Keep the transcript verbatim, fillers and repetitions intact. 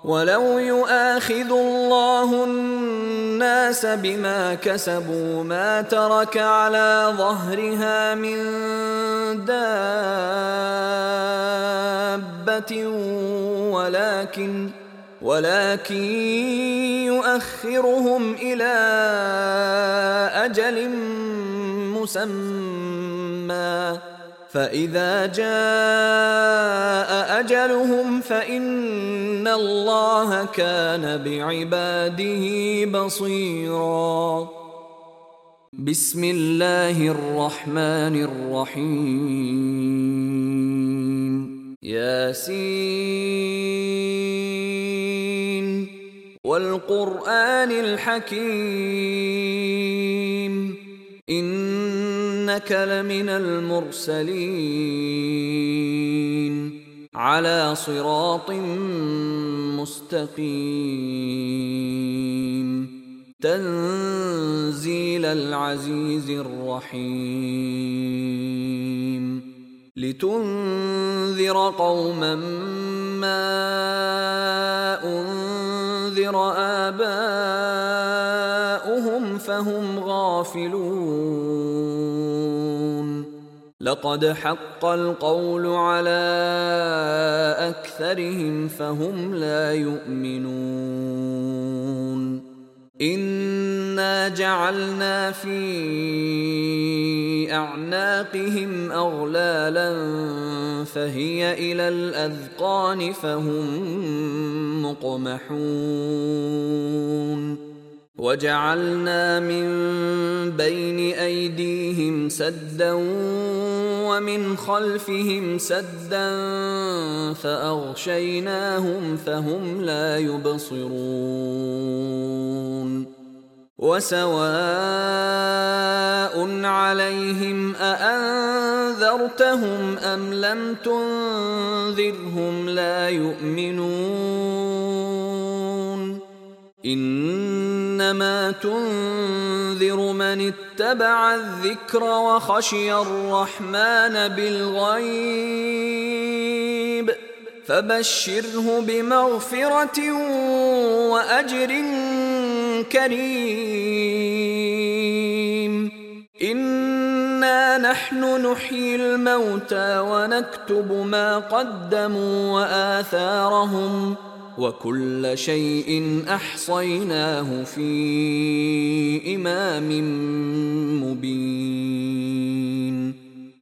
ولو يؤاخذ الله الناس بما كسبوا ما ترك على ظهرها من دابة ولكن ولكن يؤخرهم إلى أجل مسمى فإذا جاء أجلهم فإن الله كان بعباده بصيرا. بسم الله الرحمن الرحيم. ياسين والقرآن الحكيم إنك لمن المرسلين على صراط مستقيم تنزيل العزيز الرحيم لتنذر قوما ما أنذر آباؤهم فهم غافلون لقد حق القول على أكثرهم فهم لا يؤمنون إنا جعلنا في أعناقهم أغلالا فهي إلى الأذقان فهم مقمحون وجعلنا من بين أيديهم سدا ومن خلفهم سدا فأغشيناهم فهم لا يبصرون وسواء عليهم أأنذرتهم أم لم تنذرهم لا يؤمنون إنما تنذر من اتبع الذكر وخشي الرحمن بالغيب فبشره بمغفرة وأجر كريم إنا نحن نحيي الموتى ونكتب ما قدموا وآثارهم وكل شيء أحصيناه في إمام مبين